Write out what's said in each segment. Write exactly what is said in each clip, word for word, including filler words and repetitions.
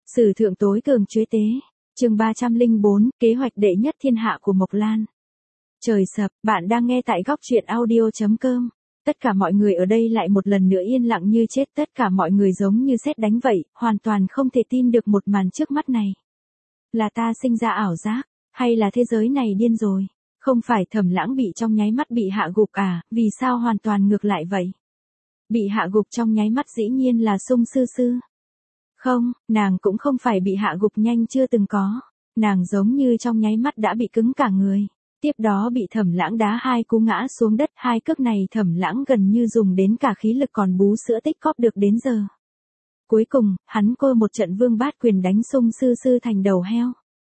Sử thượng tối cường chuế tế. Chương ba trăm lẻ bốn, kế hoạch đệ nhất thiên hạ của Mộc Lan. Trời sập, bạn đang nghe tại góc truyện audio chấm com. Tất cả mọi người ở đây lại một lần nữa yên lặng như chết, tất cả mọi người giống như sét đánh vậy, hoàn toàn không thể tin được một màn trước mắt này. Là ta sinh ra ảo giác, hay là thế giới này điên rồi? Không phải Thẩm Lãng bị trong nháy mắt bị hạ gục à, vì sao hoàn toàn ngược lại vậy? Bị hạ gục trong nháy mắt dĩ nhiên là Sung Sư Sư. Không, nàng cũng không phải bị hạ gục nhanh chưa từng có. Nàng giống như trong nháy mắt đã bị cứng cả người. Tiếp đó bị Thẩm Lãng đá hai cú ngã xuống đất, hai cước này Thẩm Lãng gần như dùng đến cả khí lực còn bú sữa tích cóp được đến giờ. Cuối cùng, hắn cô một trận vương bát quyền đánh Sung Sư Sư thành đầu heo.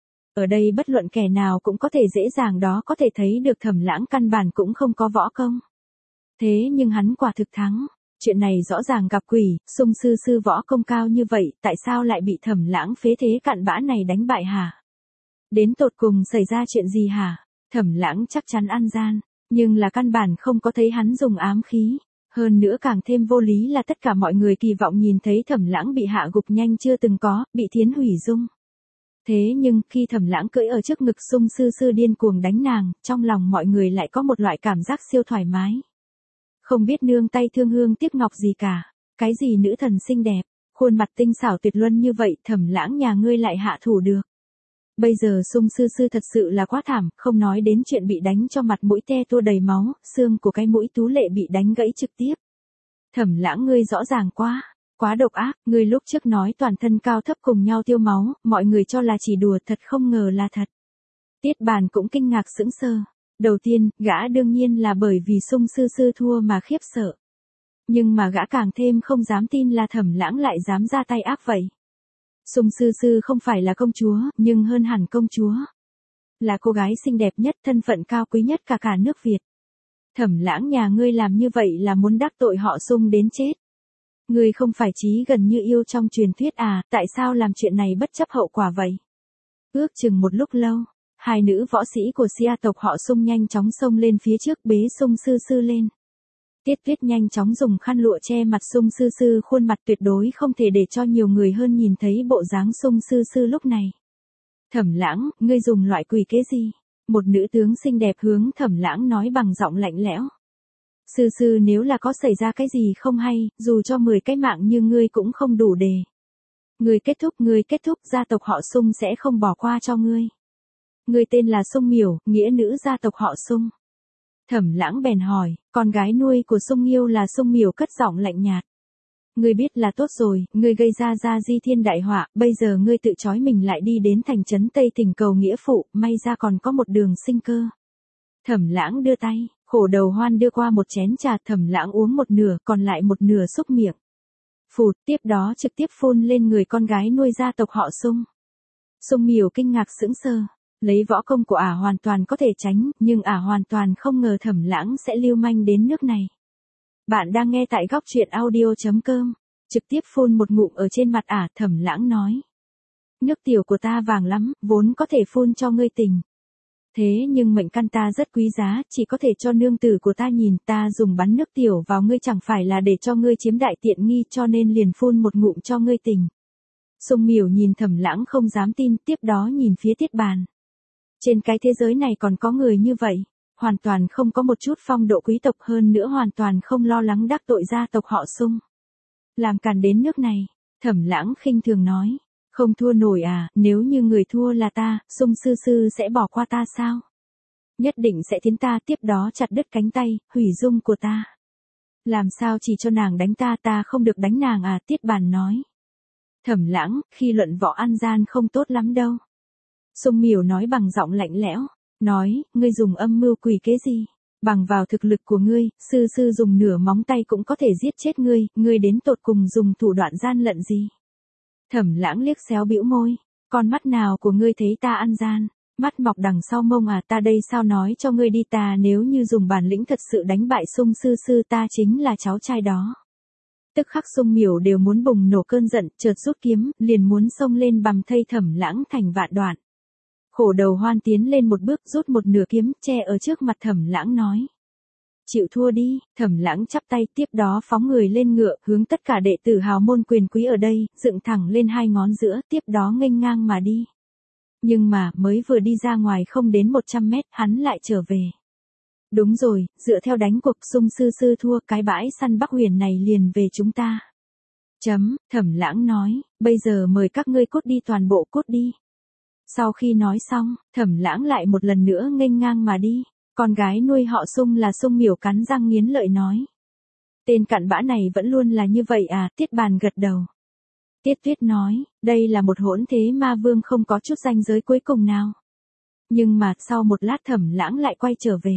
Ở đây bất luận kẻ nào cũng có thể dễ dàng đó có thể thấy được Thẩm Lãng căn bản cũng không có võ công. Thế nhưng hắn quả thực thắng. Chuyện này rõ ràng gặp quỷ, Sung Sư Sư võ công cao như vậy, tại sao lại bị Thẩm Lãng phế thế cặn bã này đánh bại hả? Đến tột cùng xảy ra chuyện gì hả? Thẩm Lãng chắc chắn ăn gian, nhưng là căn bản không có thấy hắn dùng ám khí. Hơn nữa càng thêm vô lý là tất cả mọi người kỳ vọng nhìn thấy Thẩm Lãng bị hạ gục nhanh chưa từng có, bị thiến hủy dung. Thế nhưng, khi Thẩm Lãng cưỡi ở trước ngực Sung Sư Sư điên cuồng đánh nàng, trong lòng mọi người lại có một loại cảm giác siêu thoải mái. Không biết nương tay thương hương tiếc ngọc gì cả. Cái gì nữ thần xinh đẹp, khuôn mặt tinh xảo tuyệt luân như vậy, Thẩm Lãng nhà ngươi lại hạ thủ được. Bây giờ Sung Sư Sư thật sự là quá thảm, không nói đến chuyện bị đánh cho mặt mũi te tua đầy máu, xương của cái mũi tú lệ bị đánh gãy trực tiếp. Thẩm Lãng ngươi rõ ràng quá, quá độc ác, ngươi lúc trước nói toàn thân cao thấp cùng nhau tiêu máu, mọi người cho là chỉ đùa, thật không ngờ là thật. Tiết Bàn cũng kinh ngạc sững sờ. Đầu tiên, gã đương nhiên là bởi vì Sung Sư Sư thua mà khiếp sợ. Nhưng mà gã càng thêm không dám tin là Thẩm Lãng lại dám ra tay ác vậy. Sung Sư Sư không phải là công chúa, nhưng hơn hẳn công chúa. Là cô gái xinh đẹp nhất, thân phận cao quý nhất cả cả nước Việt. Thẩm Lãng nhà ngươi làm như vậy là muốn đắc tội họ Sung đến chết. Ngươi không phải chí gần như yêu trong truyền thuyết à, tại sao làm chuyện này bất chấp hậu quả vậy? Ước chừng một lúc lâu. Hai nữ võ sĩ của Sia tộc họ Sung nhanh chóng xông lên phía trước bế Sung Sư Sư lên. Tiết Tuyết nhanh chóng dùng khăn lụa che mặt Sung Sư Sư, khuôn mặt tuyệt đối không thể để cho nhiều người hơn nhìn thấy bộ dáng Sung Sư Sư lúc này. Thẩm Lãng, ngươi dùng loại quỷ kế gì? Một nữ tướng xinh đẹp hướng Thẩm Lãng nói bằng giọng lạnh lẽo. Sư Sư nếu là có xảy ra cái gì không hay, dù cho mười cái mạng như ngươi cũng không đủ để. Ngươi kết thúc, ngươi kết thúc, gia tộc họ Sung sẽ không bỏ qua cho ngươi. Người tên là Sung Miểu, nghĩa nữ gia tộc họ Sung. Thẩm Lãng bèn hỏi, con gái nuôi của Sung Nghiêu là Sung Miểu cất giọng lạnh nhạt. Ngươi biết là tốt rồi, ngươi gây ra ra di thiên đại họa, bây giờ ngươi tự trói mình lại đi đến thành trấn Tây Tỉnh cầu nghĩa phụ, may ra còn có một đường sinh cơ. Thẩm Lãng đưa tay, khổ đầu hoan đưa qua một chén trà, Thẩm Lãng uống một nửa, còn lại một nửa xúc miệng. Phụt, tiếp đó trực tiếp phun lên người con gái nuôi gia tộc họ Sung. Sung Miểu kinh ngạc sững sờ. Lấy võ công của ả hoàn toàn có thể tránh, nhưng ả hoàn toàn không ngờ Thẩm Lãng sẽ lưu manh đến nước này. Bạn đang nghe tại góc truyện audio chấm com. Trực tiếp phun một ngụm ở trên mặt ả, Thẩm Lãng nói. Nước tiểu của ta vàng lắm, vốn có thể phun cho ngươi tình. Thế nhưng mệnh căn ta rất quý giá, chỉ có thể cho nương tử của ta nhìn, ta dùng bắn nước tiểu vào ngươi chẳng phải là để cho ngươi chiếm đại tiện nghi, cho nên liền phun một ngụm cho ngươi tình. Sung Miểu nhìn Thẩm Lãng không dám tin, tiếp đó nhìn phía Tiết Bàn. Trên cái thế giới này còn có người như vậy, hoàn toàn không có một chút phong độ quý tộc, hơn nữa hoàn toàn không lo lắng đắc tội gia tộc họ Sung. Làm càn đến nước này, Thẩm Lãng khinh thường nói, không thua nổi à, nếu như người thua là ta, Sung Sư Sư sẽ bỏ qua ta sao? Nhất định sẽ thiến ta, tiếp đó chặt đứt cánh tay, hủy dung của ta. Làm sao chỉ cho nàng đánh ta, ta không được đánh nàng à, Tiết Bàn nói. Thẩm Lãng, khi luận võ ăn gian không tốt lắm đâu. Sung Miểu nói bằng giọng lạnh lẽo, nói, ngươi dùng âm mưu quỷ kế gì? Bằng vào thực lực của ngươi, Sư Sư dùng nửa móng tay cũng có thể giết chết ngươi, ngươi đến tột cùng dùng thủ đoạn gian lận gì? Thẩm Lãng liếc xéo bĩu môi, con mắt nào của ngươi thấy ta ăn gian? Mắt mọc đằng sau mông à, ta đây sao nói cho ngươi đi, ta nếu như dùng bản lĩnh thật sự đánh bại Sung Sư Sư, ta chính là cháu trai đó. Tức khắc Sung Miểu đều muốn bùng nổ cơn giận, chợt rút kiếm, liền muốn xông lên bằm thây Thẩm Lãng thành vạn đoạn. Khổ đầu hoan tiến lên một bước, rút một nửa kiếm, che ở trước mặt Thẩm Lãng nói. chịu thua đi, Thẩm Lãng chắp tay tiếp đó phóng người lên ngựa, hướng tất cả đệ tử hào môn quyền quý ở đây, dựng thẳng lên hai ngón giữa, tiếp đó nghênh ngang mà đi. Nhưng mà, mới vừa đi ra ngoài không đến một trăm mét, hắn lại trở về. Đúng rồi, dựa theo đánh cuộc Sung sư sư thua, cái bãi săn Bắc Huyền này liền về chúng ta. Chấm, Thẩm Lãng nói, bây giờ mời các ngươi cút đi, toàn bộ cút đi. Sau khi nói xong, Thẩm Lãng lại một lần nữa nghênh ngang mà đi. Con gái nuôi họ Sung là Sung Miểu cắn răng nghiến lợi nói. Tên cặn bã này vẫn luôn là như vậy à, Tiết Bàn gật đầu. Tiết Tuyết nói, đây là một hỗn thế ma vương không có chút ranh giới cuối cùng nào. Nhưng mà sau một lát Thẩm Lãng lại quay trở về.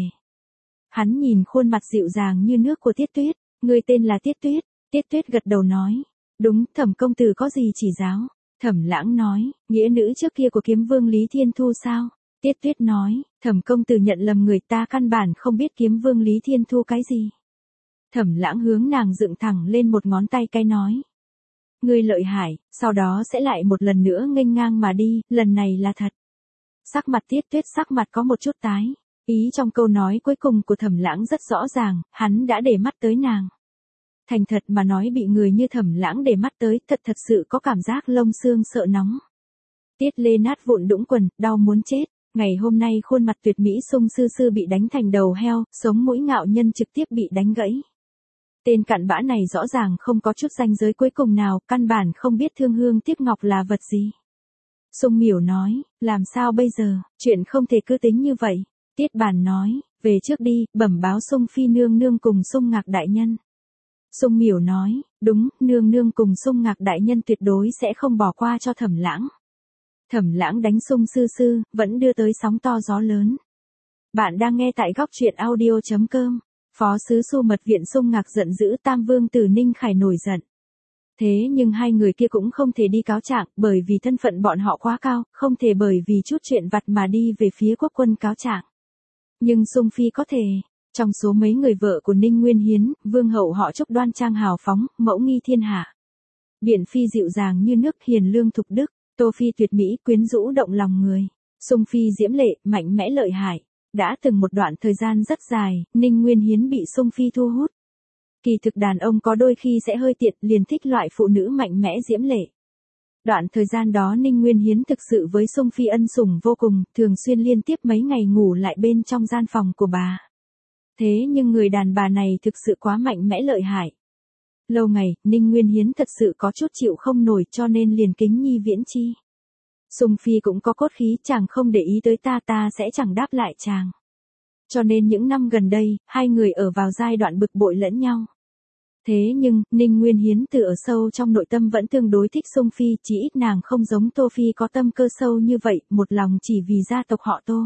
Hắn nhìn khuôn mặt dịu dàng như nước của Tiết Tuyết, người tên là Tiết Tuyết, Tiết Tuyết gật đầu nói. Đúng, Thẩm công tử có gì chỉ giáo? Thẩm Lãng nói, nghĩa nữ trước kia của kiếm vương Lý Thiên Thu sao? Tiết Tuyết nói, Thẩm công tử nhận lầm người, ta căn bản không biết kiếm vương Lý Thiên Thu cái gì. Thẩm Lãng hướng nàng dựng thẳng lên một ngón tay cái nói. Ngươi lợi hại, sau đó sẽ lại một lần nữa nghênh ngang mà đi, lần này là thật. Sắc mặt Tiết Tuyết sắc mặt có một chút tái, ý trong câu nói cuối cùng của Thẩm Lãng rất rõ ràng, hắn đã để mắt tới nàng. Thành thật mà nói, bị người như Thẩm Lãng để mắt tới, thật thật sự có cảm giác lông xương sợ nóng. Tiết Lê nát vụn đũng quần, đau muốn chết. Ngày hôm nay khuôn mặt tuyệt mỹ Sung sư sư bị đánh thành đầu heo, sống mũi ngạo nhân trực tiếp bị đánh gãy. Tên cặn bã này rõ ràng không có chút ranh giới cuối cùng nào, căn bản không biết thương hương tiếc ngọc là vật gì. Sung Miểu nói, làm sao bây giờ, chuyện không thể cứ tính như vậy. Tiết Bàn nói, về trước đi, bẩm báo Sung Phi nương nương cùng Sung Ngạc đại nhân. Sung Miểu nói, đúng, nương nương cùng Sung Ngạc đại nhân tuyệt đối sẽ không bỏ qua cho Thẩm Lãng. Thẩm Lãng đánh Sung sư sư, vẫn đưa tới sóng to gió lớn. Bạn đang nghe tại góc truyện audio chấm com. Phó sứ Xu Mật Viện Sung Ngạc giận dữ, Tam Vương tử Ninh Khải nổi giận. Thế nhưng hai người kia cũng không thể đi cáo trạng, bởi vì thân phận bọn họ quá cao, không thể bởi vì chút chuyện vặt mà đi về phía quốc quân cáo trạng. Nhưng Sung Phi có thể. Trong số mấy người vợ của Ninh Nguyên Hiến, vương hậu họ Trúc đoan trang hào phóng, mẫu nghi thiên hạ. Biện Phi dịu dàng như nước, hiền lương thục đức. Tô Phi tuyệt mỹ, quyến rũ động lòng người. Sung Phi diễm lệ, mạnh mẽ lợi hại. Đã từng một đoạn thời gian rất dài, Ninh Nguyên Hiến bị Sung Phi thu hút. Kỳ thực đàn ông có đôi khi sẽ hơi tiện, liền thích loại phụ nữ mạnh mẽ diễm lệ. Đoạn thời gian đó Ninh Nguyên Hiến thực sự với Sung Phi ân sủng vô cùng, thường xuyên liên tiếp mấy ngày ngủ lại bên trong gian phòng của bà. Thế nhưng người đàn bà này thực sự quá mạnh mẽ lợi hại. Lâu ngày, Ninh Nguyên Hiến thật sự có chút chịu không nổi, cho nên liền kính nhi viễn chi. Sung Phi cũng có cốt khí, chàng không để ý tới ta, ta sẽ chẳng đáp lại chàng. Cho nên những năm gần đây, hai người ở vào giai đoạn bực bội lẫn nhau. Thế nhưng, Ninh Nguyên Hiến từ ở sâu trong nội tâm vẫn tương đối thích Sung Phi, chỉ ít nàng không giống Tô Phi có tâm cơ sâu như vậy, một lòng chỉ vì gia tộc họ Tô.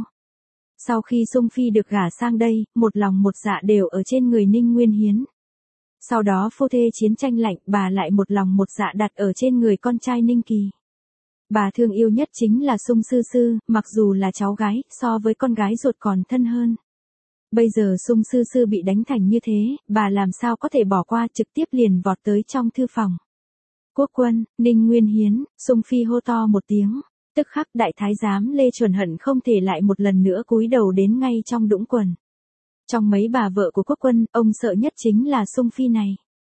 Sau khi Sung Phi được gả sang đây, một lòng một dạ đều ở trên người Ninh Nguyên Hiến. Sau đó phu thê chiến tranh lạnh, bà lại một lòng một dạ đặt ở trên người con trai Ninh Kỳ. Bà thương yêu nhất chính là Sung sư sư, mặc dù là cháu gái, so với con gái ruột còn thân hơn. Bây giờ Sung sư sư bị đánh thành như thế, bà làm sao có thể bỏ qua, trực tiếp liền vọt tới trong thư phòng. Quốc quân, Ninh Nguyên Hiến, Sung Phi hô to một tiếng. Tức khắc đại thái giám Lê Chuẩn hận không thể lại một lần nữa cúi đầu đến ngay trong đũng quần. Trong mấy bà vợ của quốc quân, ông sợ nhất chính là Sung Phi này.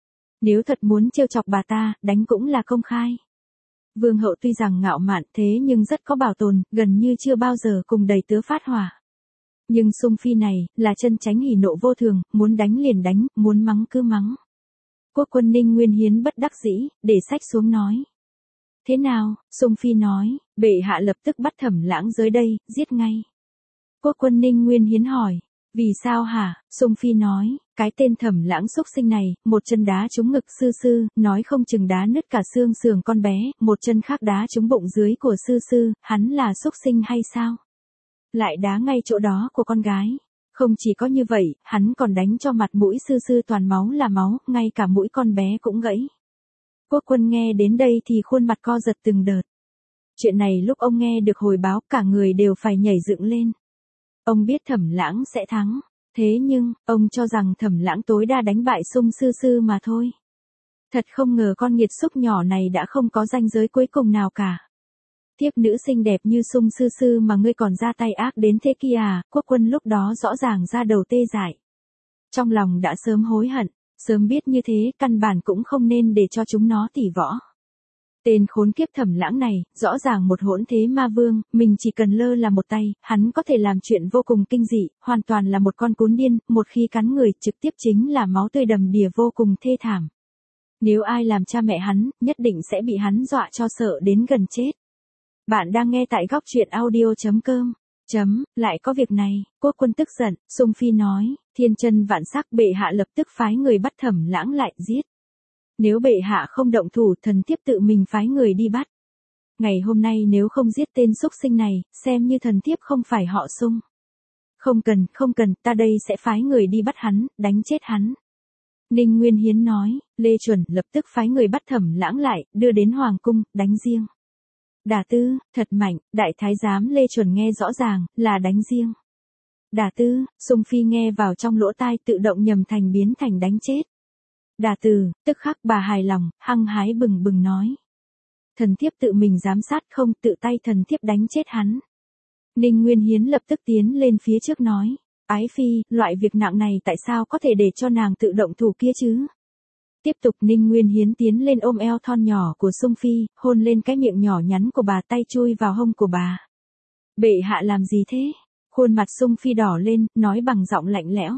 Nếu thật muốn trêu chọc bà ta, đánh cũng là công khai. Vương hậu tuy rằng ngạo mạn thế nhưng rất có bảo tồn, gần như chưa bao giờ cùng đầy tớ phát hỏa. Nhưng Sung Phi này, là chân chánh hỉ nộ vô thường, muốn đánh liền đánh, muốn mắng cứ mắng. Quốc quân Ninh Nguyên Hiến bất đắc dĩ, để sách xuống nói. Thế nào, Sung Phi nói, bệ hạ lập tức bắt Thẩm Lãng dưới đây, giết ngay. Quốc quân Ninh Nguyên Hiến hỏi, vì sao hả? Sung Phi nói, cái tên Thẩm Lãng xúc sinh này, một chân đá trúng ngực sư sư, nói không chừng đá nứt cả xương sườn con bé, một chân khác đá trúng bụng dưới của sư sư, hắn là xúc sinh hay sao? Lại đá ngay chỗ đó của con gái. Không chỉ có như vậy, hắn còn đánh cho mặt mũi sư sư toàn máu là máu, ngay cả mũi con bé cũng gãy. Quốc quân nghe đến đây thì khuôn mặt co giật từng đợt. Chuyện này lúc ông nghe được hồi báo, cả người đều phải nhảy dựng lên. Ông biết Thẩm Lãng sẽ thắng, thế nhưng, ông cho rằng Thẩm Lãng tối đa đánh bại Sung sư sư mà thôi. Thật không ngờ con nghiệt xúc nhỏ này đã không có ranh giới cuối cùng nào cả. Thiếp nữ xinh đẹp như Sung sư sư mà ngươi còn ra tay ác đến thế kia à? Quốc quân lúc đó rõ ràng ra đầu tê dại. trong lòng đã sớm hối hận, sớm biết như thế căn bản cũng không nên để cho chúng nó tỉ võ. Tên khốn kiếp Thẩm Lãng này, rõ ràng một hỗn thế ma vương, mình chỉ cần lơ là một tay, hắn có thể làm chuyện vô cùng kinh dị, hoàn toàn là một con cún điên, một khi cắn người trực tiếp chính là máu tươi đầm đìa vô cùng thê thảm. Nếu ai làm cha mẹ hắn, nhất định sẽ bị hắn dọa cho sợ đến gần chết. Bạn đang nghe tại góc truyện audio chấm com. Chấm, lại có việc này, Quốc Quân tức giận, Sung Phi nói, thiên chân vạn sắc, bệ hạ lập tức phái người bắt Thẩm Lãng lại giết. Nếu bệ hạ không động thủ, thần thiếp tự mình phái người đi bắt. Ngày hôm nay nếu không giết tên xúc sinh này, xem như thần thiếp không phải họ Sung. Không cần, không cần, ta đây sẽ phái người đi bắt hắn, đánh chết hắn. Ninh Nguyên Hiến nói, Lê Chuẩn lập tức phái người bắt Thẩm Lãng lại, đưa đến Hoàng cung, đánh riêng. Đả tư, thật mạnh, đại thái giám Lê Chuẩn nghe rõ ràng, là đánh riêng. Đả tư, Sung Phi nghe vào trong lỗ tai tự động nhầm thành biến thành đánh chết. Đả từ, tức khắc bà hài lòng, hăng hái bừng bừng nói. Thần thiếp tự mình giám sát không, tự tay thần thiếp đánh chết hắn. Ninh Nguyên Hiến lập tức tiến lên phía trước nói. Ái phi, loại việc nặng này tại sao có thể để cho nàng tự động thủ kia chứ? Tiếp tục Ninh Nguyên Hiến tiến lên ôm eo thon nhỏ của Sung Phi, hôn lên cái miệng nhỏ nhắn của bà, tay chui vào hông của bà. Bệ hạ làm gì thế? Khuôn mặt Sung Phi đỏ lên, nói bằng giọng lạnh lẽo.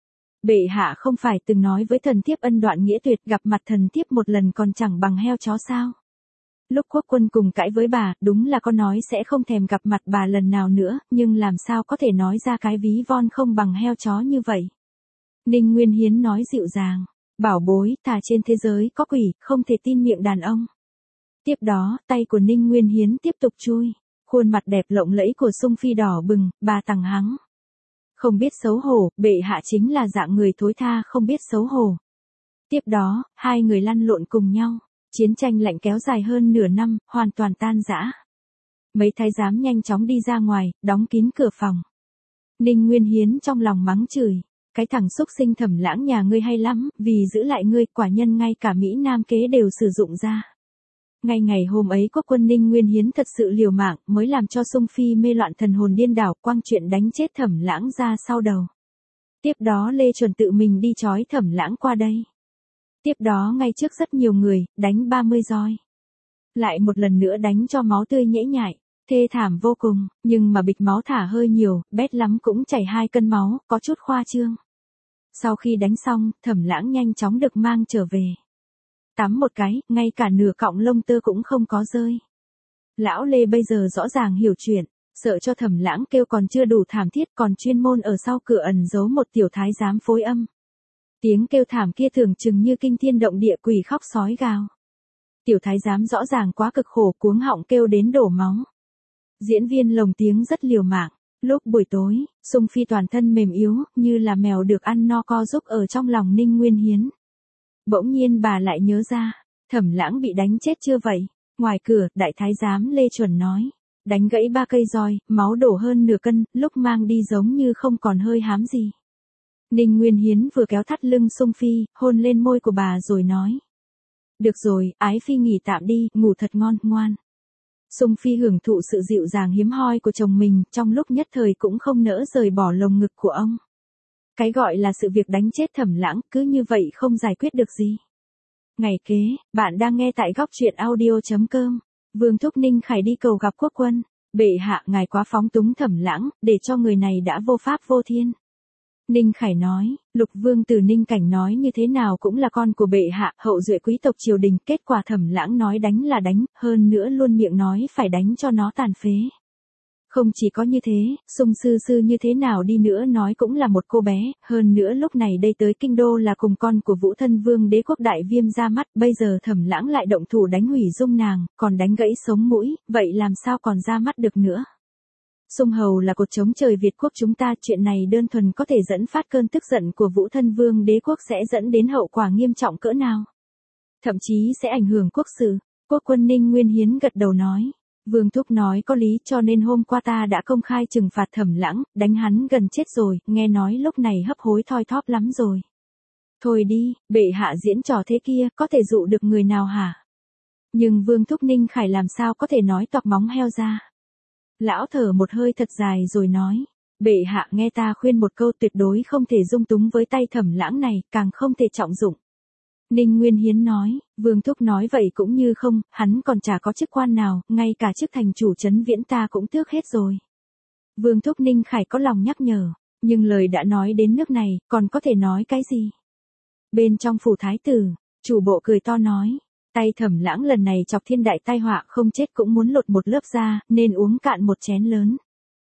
Bệ hạ không phải từng nói với thần thiếp ân đoạn nghĩa tuyệt, gặp mặt thần thiếp một lần còn chẳng bằng heo chó sao? Lúc Quốc Quân cùng cãi với bà, đúng là có nói sẽ không thèm gặp mặt bà lần nào nữa, nhưng làm sao có thể nói ra cái ví von không bằng heo chó như vậy? Ninh Nguyên Hiến nói dịu dàng, bảo bối, thà trên thế giới có quỷ, không thể tin miệng đàn ông. Tiếp đó, tay của Ninh Nguyên Hiến tiếp tục chui, khuôn mặt đẹp lộng lẫy của Sung Phi đỏ bừng, bà tằng hắng. Không biết xấu hổ, bệ hạ chính là dạng người thối tha không biết xấu hổ. Tiếp đó, hai người lăn lộn cùng nhau. Chiến tranh lạnh kéo dài hơn nửa năm, hoàn toàn tan rã. Mấy thái giám nhanh chóng đi ra ngoài, đóng kín cửa phòng. Ninh Nguyên Hiến trong lòng mắng chửi. Cái thằng xúc sinh Thẩm Lãng nhà ngươi hay lắm, vì giữ lại ngươi, quả nhân ngay cả Mỹ Nam kế đều sử dụng ra. Ngay ngày hôm ấy Quốc Quân Ninh Nguyên Hiến thật sự liều mạng, mới làm cho Sung Phi mê loạn thần hồn điên đảo, quăng chuyện đánh chết Thẩm Lãng ra sau đầu. Tiếp đó Lê Chuẩn tự mình đi trói Thẩm Lãng qua đây. Tiếp đó ngay trước rất nhiều người, đánh ba mươi roi. Lại một lần nữa đánh cho máu tươi nhễ nhại, thê thảm vô cùng, nhưng mà bịch máu thả hơi nhiều, bét lắm cũng chảy hai cân máu, có chút khoa trương. Sau khi đánh xong, Thẩm Lãng nhanh chóng được mang trở về. Tắm một cái, ngay cả nửa cọng lông tơ cũng không có rơi. Lão Lê bây giờ rõ ràng hiểu chuyện, sợ cho Thẩm Lãng kêu còn chưa đủ thảm thiết, còn chuyên môn ở sau cửa ẩn giấu một tiểu thái giám phối âm. Tiếng kêu thảm kia tưởng chừng như kinh thiên động địa, quỷ khóc sói gào. Tiểu thái giám rõ ràng quá cực khổ, cuống họng kêu đến đổ máu. Diễn viên lồng tiếng rất liều mạng. Lúc buổi tối, Sung Phi toàn thân mềm yếu, như là mèo được ăn no co giúp ở trong lòng Ninh Nguyên Hiến. Bỗng nhiên bà lại nhớ ra, Thẩm Lãng bị đánh chết chưa vậy? Ngoài cửa, đại thái giám Lê Chuẩn nói, đánh gãy ba cây roi, máu đổ hơn nửa cân, lúc mang đi giống như không còn hơi hám gì. Ninh Nguyên Hiến vừa kéo thắt lưng Sung Phi, hôn lên môi của bà rồi nói. Được rồi, ái phi nghỉ tạm đi, ngủ thật ngon, ngoan. Sung Phi hưởng thụ sự dịu dàng hiếm hoi của chồng mình, trong lúc nhất thời cũng không nỡ rời bỏ lồng ngực của ông. Cái gọi là sự việc đánh chết Thẩm Lãng, cứ như vậy không giải quyết được gì. Ngày kế, bạn đang nghe tại góc truyện audio chấm com. Vương thúc Ninh Khải đi cầu gặp Quốc Quân. Bệ hạ, ngài quá phóng túng Thẩm Lãng, để cho người này đã vô pháp vô thiên. Ninh Khải nói, Lục Vương tử Ninh Cảnh nói như thế nào cũng là con của bệ hạ, hậu duệ quý tộc triều đình, kết quả Thẩm Lãng nói đánh là đánh, hơn nữa luôn miệng nói phải đánh cho nó tàn phế. Không chỉ có như thế, Sung sư sư như thế nào đi nữa nói cũng là một cô bé, hơn nữa lúc này đây tới kinh đô là cùng con của Vũ Thân Vương Đế quốc Đại Viêm ra mắt, bây giờ Thẩm Lãng lại động thủ đánh hủy dung nàng, còn đánh gãy sống mũi, vậy làm sao còn ra mắt được nữa. Sung hầu là cột chống trời Việt quốc chúng ta, chuyện này đơn thuần có thể dẫn phát cơn tức giận của Vũ Thân Vương Đế quốc, sẽ dẫn đến hậu quả nghiêm trọng cỡ nào. Thậm chí sẽ ảnh hưởng quốc sự. Quốc Quân Ninh Nguyên Hiến gật đầu nói. Vương thúc nói có lý, cho nên hôm qua ta đã công khai trừng phạt Thẩm Lãng, đánh hắn gần chết rồi, nghe nói lúc này hấp hối thoi thóp lắm rồi. Thôi đi, bệ hạ diễn trò thế kia, có thể dụ được người nào hả? Nhưng Vương thúc Ninh Khải làm sao có thể nói toạc móng heo ra. Lão thở một hơi thật dài rồi nói, Bệ hạ nghe ta khuyên một câu, tuyệt đối không thể dung túng với tay Thẩm Lãng này, càng không thể trọng dụng. Ninh Nguyên Hiến nói, Vương thúc nói vậy cũng như không, hắn còn chả có chức quan nào, ngay cả chức thành chủ trấn Viễn ta cũng tước hết rồi. Vương thúc Ninh Khải có lòng nhắc nhở, nhưng lời đã nói đến nước này, còn có thể nói cái gì? Bên trong phủ thái tử, chủ bộ cười to nói, tay Thẩm Lãng lần này chọc thiên đại tai họa, không chết cũng muốn lột một lớp da, nên uống cạn một chén lớn.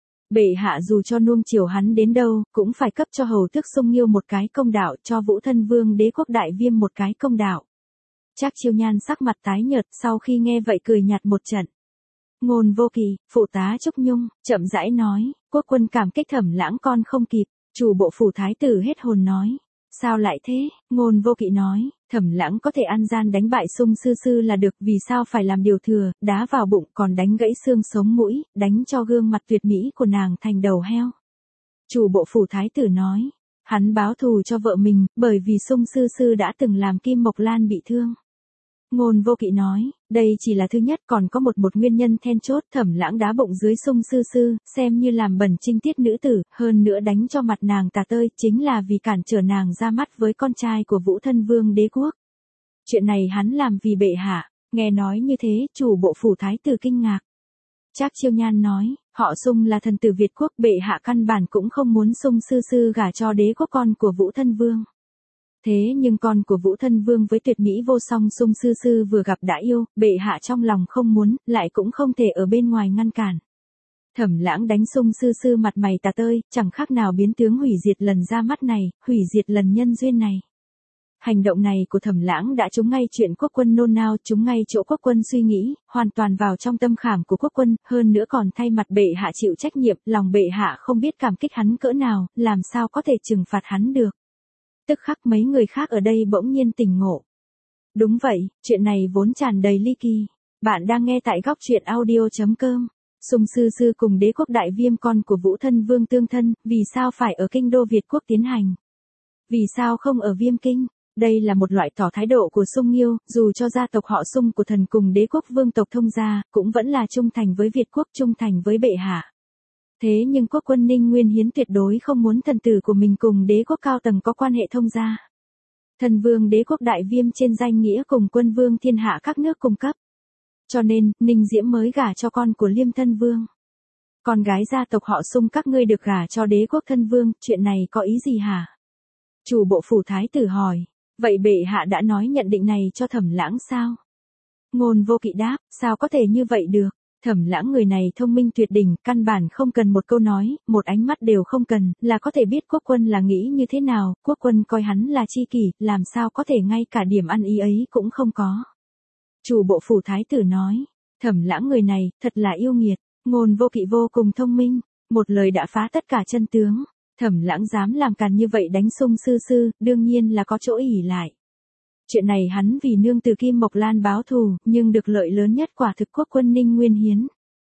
Bệ hạ dù cho nuông chiều hắn đến đâu, cũng phải cấp cho hầu tước Sung Nghiêu một cái công đạo, cho Vũ Thân Vương Đế Quốc Đại Viêm một cái công đạo. Trác Chiêu Nhan sắc mặt tái nhợt, sau khi nghe vậy cười nhạt một trận. Ngôn Vô Kỵ, phụ tá Trúc Nhung, chậm rãi nói, quốc quân cảm kích Thẩm Lãng con không kịp. Chủ bộ phủ thái tử hết hồn nói, sao lại thế? Ngôn Vô Kỵ nói, Thẩm Lãng có thể ăn gian đánh bại Sung sư sư là được, vì sao phải làm điều thừa, đá vào bụng còn đánh gãy xương sống mũi, đánh cho gương mặt tuyệt mỹ của nàng thành đầu heo. Chủ bộ phủ thái tử nói, hắn báo thù cho vợ mình, bởi vì Sung sư sư đã từng làm Kim Mộc Lan bị thương. Ngôn Vô Kỵ nói, đây chỉ là thứ nhất, còn có một một nguyên nhân then chốt, Thẩm Lãng đá bụng dưới Sung sư sư, xem như làm bẩn trinh tiết nữ tử, hơn nữa đánh cho mặt nàng tà tơi, chính là vì cản trở nàng ra mắt với con trai của Vũ Thân Vương Đế Quốc. Chuyện này hắn làm vì bệ hạ. Nghe nói như thế, chủ bộ phủ thái tử kinh ngạc. Trác Chiêu Nhan nói, họ Sung là thần tử Việt Quốc, bệ hạ căn bản cũng không muốn Sung sư sư gả cho đế quốc con của Vũ Thân Vương. Thế nhưng con của Vũ Thân Vương với tuyệt mỹ vô song Sung sư sư vừa gặp đã yêu, bệ hạ trong lòng không muốn, lại cũng không thể ở bên ngoài ngăn cản. Thẩm Lãng đánh Sung sư sư mặt mày tà tơi, chẳng khác nào biến tướng hủy diệt lần ra mắt này, hủy diệt lần nhân duyên này. Hành động này của Thẩm Lãng đã trúng ngay chuyện quốc quân nôn nao, trúng ngay chỗ quốc quân suy nghĩ, hoàn toàn vào trong tâm khảm của quốc quân, hơn nữa còn thay mặt bệ hạ chịu trách nhiệm, lòng bệ hạ không biết cảm kích hắn cỡ nào, làm sao có thể trừng phạt hắn được. Tức khắc mấy người khác ở đây bỗng nhiên tỉnh ngộ. Đúng vậy, chuyện này vốn tràn đầy ly kỳ. Bạn đang nghe tại góc truyện audio chấm com. Sung sư sư cùng Đế Quốc Đại Viêm con của Vũ Thân Vương tương thân, vì sao phải ở kinh đô Việt Quốc tiến hành? Vì sao không ở Viêm Kinh? Đây là một loại tỏ thái độ của Sung Nghiêu, dù cho gia tộc họ Sung của thần cùng Đế Quốc Vương tộc thông gia, cũng vẫn là trung thành với Việt Quốc, trung thành với bệ hạ. Thế nhưng quốc quân Ninh Nguyên Hiến tuyệt đối không muốn thần tử của mình cùng đế quốc cao tầng có quan hệ thông gia. Thần vương Đế Quốc Đại Viêm trên danh nghĩa cùng quân vương thiên hạ các nước cung cấp. Cho nên, Ninh Diễm mới gả cho con của Liêm Thân Vương. Con gái gia tộc họ Sung các ngươi được gả cho Đế Quốc Thân Vương, chuyện này có ý gì hả? Chủ bộ phủ thái tử hỏi, vậy bệ hạ đã nói nhận định này cho Thẩm Lãng sao? Ngôn Vô Kỵ đáp, sao có thể như vậy được? Thẩm Lãng người này thông minh tuyệt đỉnh, căn bản không cần một câu nói, một ánh mắt đều không cần, là có thể biết quốc quân là nghĩ như thế nào, quốc quân coi hắn là chi kỷ, làm sao có thể ngay cả điểm ăn ý ấy cũng không có. Chủ bộ phủ thái tử nói, Thẩm Lãng người này, thật là yêu nghiệt. Ngôn Vô Kỵ vô cùng thông minh, một lời đã phá tất cả chân tướng. Thẩm Lãng dám làm càn như vậy đánh Sung sư sư, đương nhiên là có chỗ ỷ lại. Chuyện này hắn vì nương từ Kim Mộc Lan báo thù, nhưng được lợi lớn nhất quả thực quốc quân Ninh Nguyên Hiến.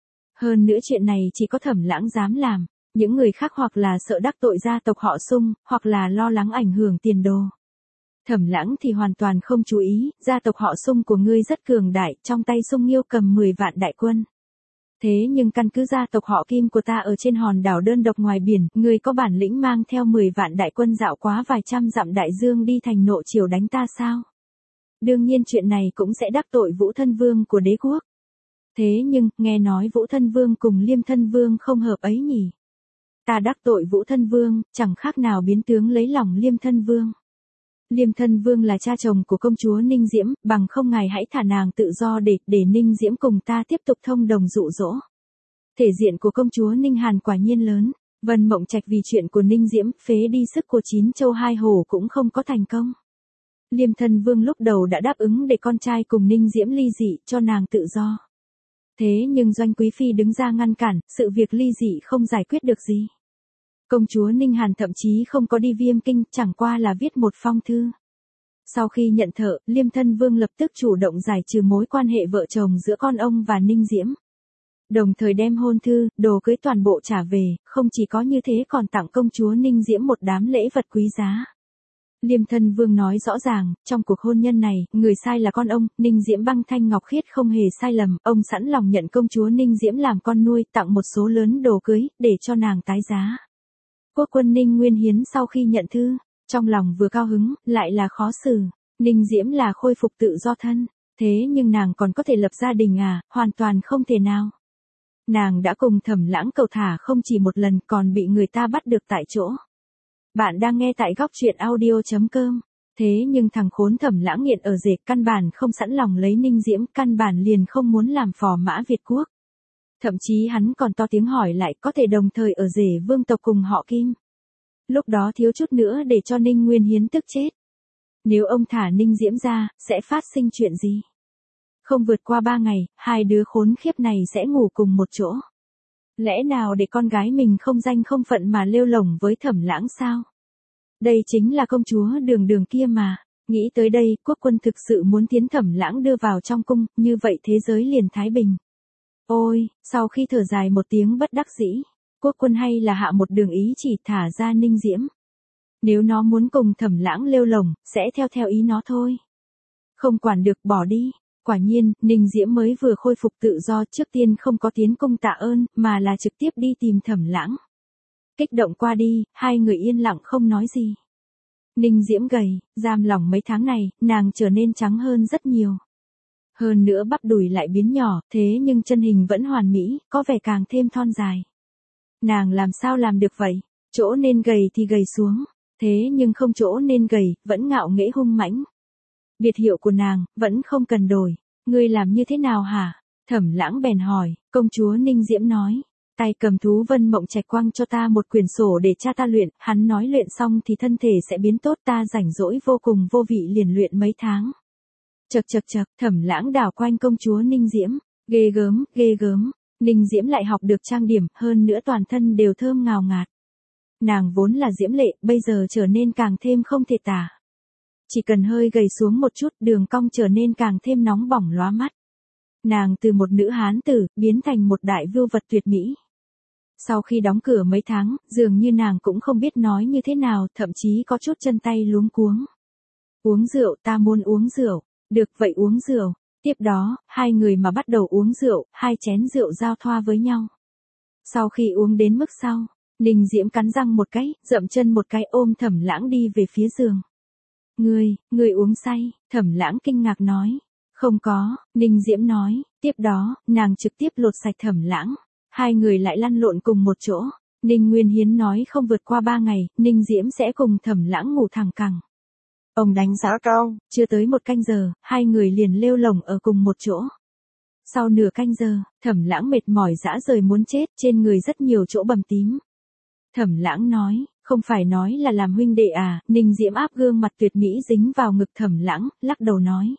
Hơn nữa chuyện này chỉ có Thẩm Lãng dám làm, những người khác hoặc là sợ đắc tội gia tộc họ Sung, hoặc là lo lắng ảnh hưởng tiền đồ. Thẩm Lãng thì hoàn toàn không chú ý, gia tộc họ Sung của ngươi rất cường đại, trong tay Sung Nghiêu cầm mười vạn đại quân. Thế nhưng căn cứ gia tộc họ Kim của ta ở trên hòn đảo đơn độc ngoài biển, ngươi có bản lĩnh mang theo mười vạn đại quân dạo quá vài trăm dặm đại dương đi thành Nộ Triều đánh ta sao? Đương nhiên chuyện này cũng sẽ đắc tội Vũ Thân Vương của đế quốc. Thế nhưng, nghe nói Vũ Thân Vương cùng Liêm Thân Vương không hợp ấy nhỉ? Ta đắc tội Vũ Thân Vương, chẳng khác nào biến tướng lấy lòng Liêm Thân Vương. Liêm Thân Vương là cha chồng của công chúa Ninh Diễm, bằng không ngài hãy thả nàng tự do để, để Ninh Diễm cùng ta tiếp tục thông đồng dụ dỗ. Thể diện của công chúa Ninh Hàn quả nhiên lớn, Vân Mộng Trạch vì chuyện của Ninh Diễm, phế đi sức của chín châu hai hổ cũng không có thành công. Liêm Thân Vương lúc đầu đã đáp ứng để con trai cùng Ninh Diễm ly dị, cho nàng tự do. Thế nhưng Doanh Quý Phi đứng ra ngăn cản, sự việc ly dị không giải quyết được gì. Công chúa Ninh Hàn thậm chí không có đi Viêm Kinh, chẳng qua là viết một phong thư. Sau khi nhận thợ, Liêm Thân Vương lập tức chủ động giải trừ mối quan hệ vợ chồng giữa con ông và Ninh Diễm. Đồng thời đem hôn thư, đồ cưới toàn bộ trả về, không chỉ có như thế còn tặng công chúa Ninh Diễm một đám lễ vật quý giá. Liêm Thân Vương nói rõ ràng, trong cuộc hôn nhân này, người sai là con ông, Ninh Diễm băng thanh ngọc khiết không hề sai lầm, ông sẵn lòng nhận công chúa Ninh Diễm làm con nuôi, tặng một số lớn đồ cưới, để cho nàng tái giá. Quốc quân Ninh Nguyên Hiến sau khi nhận thư, trong lòng vừa cao hứng, lại là khó xử. Ninh Diễm là khôi phục tự do thân, thế nhưng nàng còn có thể lập gia đình à, hoàn toàn không thể nào. Nàng đã cùng Thẩm Lãng cầu thả không chỉ một lần, còn bị người ta bắt được tại chỗ. Bạn đang nghe tại góc truyện audio chấm com. Thế nhưng thằng khốn Thẩm Lãng nghiện ở rể, căn bản không sẵn lòng lấy Ninh Diễm, căn bản liền không muốn làm phò mã Việt quốc. Thậm chí hắn còn to tiếng hỏi lại có thể đồng thời ở rể vương tộc cùng họ Kim. Lúc đó thiếu chút nữa để cho Ninh Nguyên Hiến tức chết. Nếu ông thả Ninh Diễm ra, sẽ phát sinh chuyện gì? Không vượt qua ba ngày, hai đứa khốn khiếp này sẽ ngủ cùng một chỗ. Lẽ nào để con gái mình không danh không phận mà lêu lổng với Thẩm Lãng sao? Đây chính là công chúa Đường Đường kia mà. Nghĩ tới đây, quốc quân thực sự muốn tiến Thẩm Lãng đưa vào trong cung, như vậy thế giới liền thái bình. Ôi, sau khi thở dài một tiếng bất đắc dĩ, quốc quân hay là hạ một đường ý chỉ thả ra Ninh Diễm. Nếu nó muốn cùng Thẩm Lãng lêu lổng, sẽ theo theo ý nó thôi. Không quản được, bỏ đi. Quả nhiên, Ninh Diễm mới vừa khôi phục tự do, trước tiên không có tiến cung tạ ơn, mà là trực tiếp đi tìm Thẩm Lãng. Kích động qua đi, hai người yên lặng không nói gì. Ninh Diễm gầy, giam lỏng mấy tháng này, nàng trở nên trắng hơn rất nhiều. Hơn nữa bắp đùi lại biến nhỏ, thế nhưng chân hình vẫn hoàn mỹ, có vẻ càng thêm thon dài. Nàng làm sao làm được vậy? Chỗ nên gầy thì gầy xuống, thế nhưng không chỗ nên gầy, vẫn ngạo nghễ hung mãnh. Biệt hiệu của nàng, vẫn không cần đổi. Ngươi làm như thế nào hả? Thẩm Lãng bèn hỏi. Công chúa Ninh Diễm nói. Tay cầm thú vân mộng trạch quang cho ta một quyển sổ để cha ta luyện. Hắn nói luyện xong thì thân thể sẽ biến tốt, ta rảnh rỗi vô cùng vô vị liền luyện mấy tháng. Chật chật chật, Thẩm Lãng đảo quanh công chúa Ninh Diễm. Ghê gớm, ghê gớm. Ninh Diễm lại học được trang điểm, hơn nữa toàn thân đều thơm ngào ngạt. Nàng vốn là diễm lệ, bây giờ trở nên càng thêm không thể tả. Chỉ cần hơi gầy xuống một chút, đường cong trở nên càng thêm nóng bỏng lóa mắt. Nàng từ một nữ hán tử, biến thành một đại vưu vật tuyệt mỹ. Sau khi đóng cửa mấy tháng, dường như nàng cũng không biết nói như thế nào, thậm chí có chút chân tay luống cuống. Uống rượu, ta muốn uống rượu. Được vậy uống rượu. Tiếp đó, hai người mà bắt đầu uống rượu, hai chén rượu giao thoa với nhau. Sau khi uống đến mức sau, Ninh Diễm cắn răng một cái, dậm chân một cái ôm Thẩm Lãng đi về phía giường. Ngươi, ngươi uống say, Thẩm Lãng kinh ngạc nói. Không có, Ninh Diễm nói, tiếp đó, nàng trực tiếp lột sạch Thẩm Lãng. Hai người lại lăn lộn cùng một chỗ. Ninh Nguyên Hiến nói không vượt qua ba ngày, Ninh Diễm sẽ cùng Thẩm Lãng ngủ thẳng cẳng. Ông đánh giá cao, chưa tới một canh giờ, hai người liền lêu lổng ở cùng một chỗ. Sau nửa canh giờ, Thẩm Lãng mệt mỏi rã rời muốn chết, trên người rất nhiều chỗ bầm tím. Thẩm Lãng nói, không phải nói là làm huynh đệ à? Ninh Diễm áp gương mặt tuyệt mỹ dính vào ngực Thẩm Lãng, lắc đầu nói.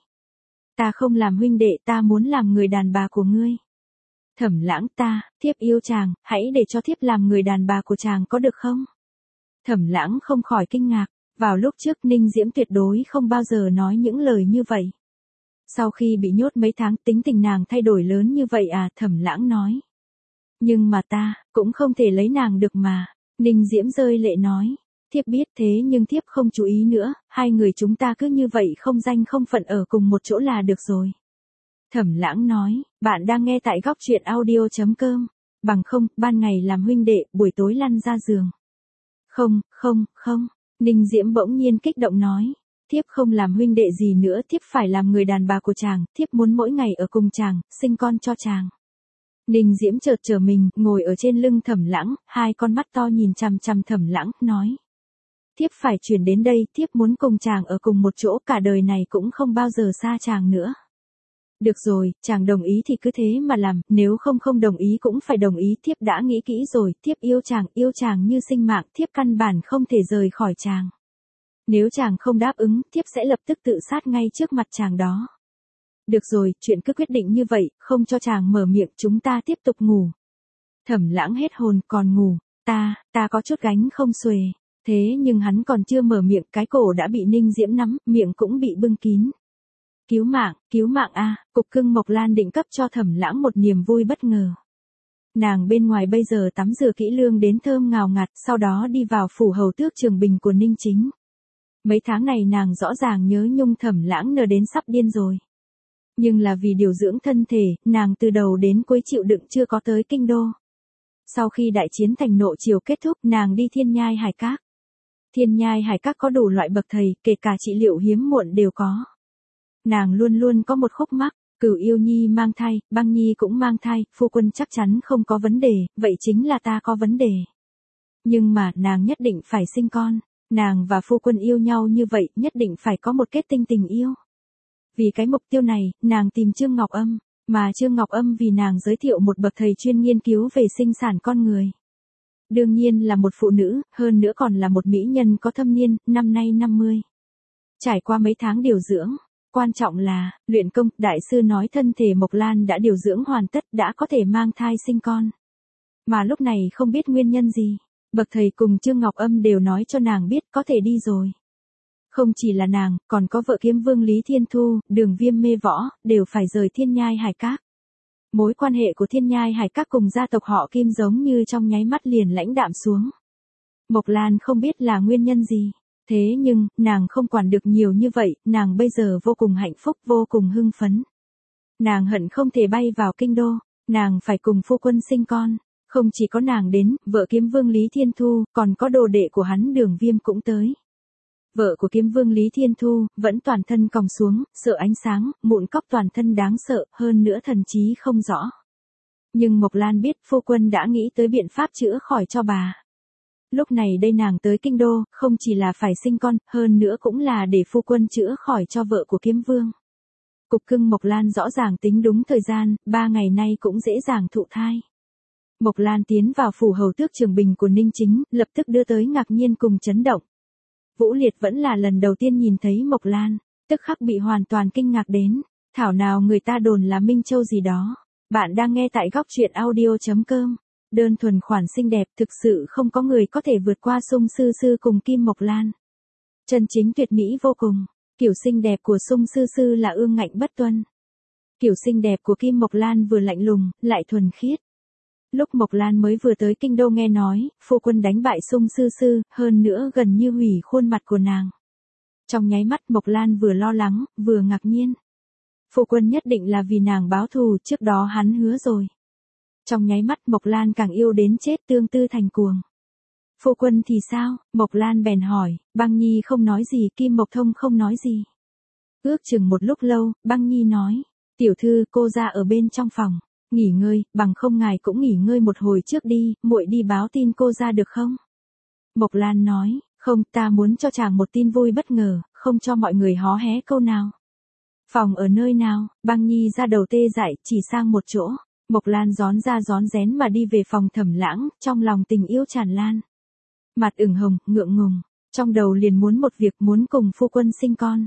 Ta không làm huynh đệ, ta muốn làm người đàn bà của ngươi. Thẩm Lãng, ta, thiếp yêu chàng, hãy để cho thiếp làm người đàn bà của chàng có được không? Thẩm Lãng không khỏi kinh ngạc, vào lúc trước Ninh Diễm tuyệt đối không bao giờ nói những lời như vậy. Sau khi bị nhốt mấy tháng, tính tình nàng thay đổi lớn như vậy à? Thẩm Lãng nói. Nhưng mà ta, cũng không thể lấy nàng được mà. Ninh Diễm rơi lệ nói. Thiếp biết thế nhưng thiếp không chú ý nữa, hai người chúng ta cứ như vậy không danh không phận ở cùng một chỗ là được rồi. Thẩm Lãng nói, bạn đang nghe tại góc truyện audio chấm com. Bằng không, ban ngày làm huynh đệ, buổi tối lăn ra giường. Không, không, không. Ninh Diễm bỗng nhiên kích động nói. Thiếp không làm huynh đệ gì nữa, thiếp phải làm người đàn bà của chàng, thiếp muốn mỗi ngày ở cùng chàng, sinh con cho chàng. Ninh Diễm chợt trở mình, ngồi ở trên lưng Thẩm Lãng, hai con mắt to nhìn chằm chằm Thẩm Lãng, nói. Thiếp phải chuyển đến đây, thiếp muốn cùng chàng ở cùng một chỗ, cả đời này cũng không bao giờ xa chàng nữa. Được rồi, chàng đồng ý thì cứ thế mà làm, nếu không không đồng ý cũng phải đồng ý, thiếp đã nghĩ kỹ rồi, thiếp yêu chàng, yêu chàng như sinh mạng, thiếp căn bản không thể rời khỏi chàng. Nếu chàng không đáp ứng, thiếp sẽ lập tức tự sát ngay trước mặt chàng đó. Được rồi, chuyện cứ quyết định như vậy, không cho chàng mở miệng, chúng ta tiếp tục ngủ. Thẩm Lãng hết hồn, còn ngủ, ta, ta có chút gánh không xuề. Thế nhưng hắn còn chưa mở miệng, cái cổ đã bị Ninh Diễm nắm, miệng cũng bị bưng kín. Cứu mạng, cứu mạng a, cục cưng Mộc Lan định cấp cho Thẩm Lãng một niềm vui bất ngờ. Nàng bên ngoài bây giờ tắm rửa kỹ lưỡng đến thơm ngào ngạt, sau đó đi vào phủ hầu tước Trường Bình của Ninh Chính. Mấy tháng này nàng rõ ràng nhớ nhung Thẩm Lãng nở đến sắp điên rồi. Nhưng là vì điều dưỡng thân thể, nàng từ đầu đến cuối chịu đựng chưa có tới kinh đô. Sau khi đại chiến thành nộ triều kết thúc, nàng đi Thiên Nhai Hải Các. Thiên Nhai Hải Các có đủ loại bậc thầy, kể cả trị liệu hiếm muộn đều có. Nàng luôn luôn có một khúc mắc, Cửu Yêu Nhi mang thai, Băng Nhi cũng mang thai, phu quân chắc chắn không có vấn đề, vậy chính là ta có vấn đề. Nhưng mà, nàng nhất định phải sinh con. Nàng và phu quân yêu nhau như vậy, nhất định phải có một kết tinh tình yêu. Vì cái mục tiêu này, nàng tìm Trương Ngọc Âm, mà Trương Ngọc Âm vì nàng giới thiệu một bậc thầy chuyên nghiên cứu về sinh sản con người. Đương nhiên là một phụ nữ, hơn nữa còn là một mỹ nhân có thâm niên, năm nay năm mươi. Trải qua mấy tháng điều dưỡng, quan trọng là, luyện công, đại sư nói thân thể Mộc Lan đã điều dưỡng hoàn tất, đã có thể mang thai sinh con. Mà lúc này không biết nguyên nhân gì, bậc thầy cùng Trương Ngọc Âm đều nói cho nàng biết có thể đi rồi. Không chỉ là nàng, còn có vợ kiếm vương Lý Thiên Thu, Đường Viêm mê võ, đều phải rời Thiên Nhai Hải Các. Mối quan hệ của Thiên Nhai Hải Các cùng gia tộc họ Kim giống như trong nháy mắt liền lãnh đạm xuống. Mộc Lan không biết là nguyên nhân gì. Thế nhưng, nàng không quản được nhiều như vậy, nàng bây giờ vô cùng hạnh phúc, vô cùng hưng phấn. Nàng hận không thể bay vào kinh đô, nàng phải cùng phu quân sinh con. Không chỉ có nàng đến, vợ kiếm vương Lý Thiên Thu, còn có đồ đệ của hắn Đường Viêm cũng tới. Vợ của kiếm vương Lý Thiên Thu, vẫn toàn thân còng xuống, sợ ánh sáng, mụn cóc toàn thân đáng sợ, hơn nữa thần trí không rõ. Nhưng Mộc Lan biết phu quân đã nghĩ tới biện pháp chữa khỏi cho bà. Lúc này đây nàng tới kinh đô, không chỉ là phải sinh con, hơn nữa cũng là để phu quân chữa khỏi cho vợ của kiếm vương. Cục cưng Mộc Lan rõ ràng tính đúng thời gian, ba ngày nay cũng dễ dàng thụ thai. Mộc Lan tiến vào phủ hầu tước Trường Bình của Ninh Chính, lập tức đưa tới ngạc nhiên cùng chấn động. Vũ Liệt vẫn là lần đầu tiên nhìn thấy Mộc Lan, tức khắc bị hoàn toàn kinh ngạc đến, thảo nào người ta đồn là Minh Châu gì đó. Bạn đang nghe tại góc truyện audio chấm com. Đơn thuần khoản xinh đẹp, thực sự không có người có thể vượt qua Sung Sư Sư cùng Kim Mộc Lan. Chân chính tuyệt mỹ vô cùng, kiểu xinh đẹp của Sung Sư Sư là ương ngạnh bất tuân. Kiểu xinh đẹp của Kim Mộc Lan vừa lạnh lùng, lại thuần khiết. Lúc Mộc Lan mới vừa tới kinh đô nghe nói, phu quân đánh bại Sung Sư Sư, hơn nữa gần như hủy khuôn mặt của nàng. Trong nháy mắt Mộc Lan vừa lo lắng, vừa ngạc nhiên. Phu quân nhất định là vì nàng báo thù, trước đó hắn hứa rồi. Trong nháy mắt Mộc Lan càng yêu đến chết, tương tư thành cuồng. Phu quân thì sao? Mộc Lan bèn hỏi. Băng Nhi không nói gì, Kim Mộc Thông không nói gì. Ước chừng một lúc lâu, Băng Nhi nói. Tiểu thư, cô ra ở bên trong phòng. Nghỉ ngơi, bằng không ngài cũng nghỉ ngơi một hồi trước đi, muội đi báo tin cô ra được không? Mộc Lan nói. Không, ta muốn cho chàng một tin vui bất ngờ, không cho mọi người hó hé câu nào. Phòng ở nơi nào? Băng Nhi ra đầu tê dại, chỉ sang một chỗ. Mộc Lan gión ra gión rén mà đi về phòng Thẩm Lãng, trong lòng tình yêu tràn lan. Mặt ửng hồng, ngượng ngùng, trong đầu liền muốn một việc, muốn cùng phu quân sinh con.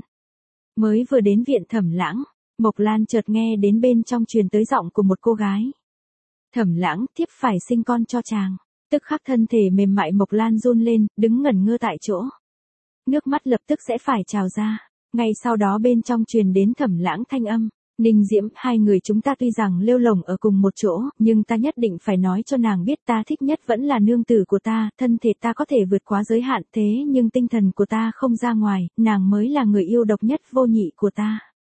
Mới vừa đến viện Thẩm Lãng, Mộc Lan chợt nghe đến bên trong truyền tới giọng của một cô gái. Thẩm Lãng, thiếp phải sinh con cho chàng. Tức khắc thân thể mềm mại Mộc Lan run lên, đứng ngẩn ngơ tại chỗ. Nước mắt lập tức sẽ phải trào ra. Ngay sau đó bên trong truyền đến Thẩm Lãng thanh âm. Ninh Diễm, hai người chúng ta tuy rằng lêu lổng ở cùng một chỗ, nhưng ta nhất định phải nói cho nàng biết ta thích nhất vẫn là nương tử của ta, thân thể ta có thể vượt quá giới hạn thế nhưng tinh thần của ta không ra ngoài, nàng mới là người yêu độc nhất vô nhị của ta.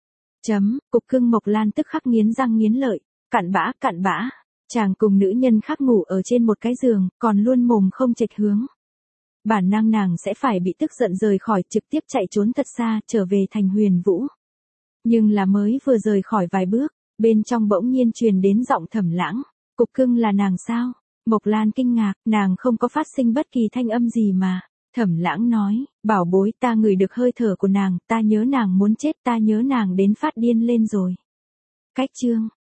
Chấm, cục cưng Mộc Lan tức khắc nghiến răng nghiến lợi, cặn bã, cặn bã, chàng cùng nữ nhân khác ngủ ở trên một cái giường, còn luôn mồm không chệch hướng. Bản năng nàng sẽ phải bị tức giận rời khỏi, trực tiếp chạy trốn thật xa, trở về thành Huyền Vũ. Nhưng là mới vừa rời khỏi vài bước, bên trong bỗng nhiên truyền đến giọng Thẩm Lãng. Cục cưng là nàng sao? Mộc Lan kinh ngạc, nàng không có phát sinh bất kỳ thanh âm gì mà. Thẩm Lãng nói, bảo bối, ta ngửi được hơi thở của nàng, ta nhớ nàng muốn chết, ta nhớ nàng đến phát điên lên rồi. Cách chương.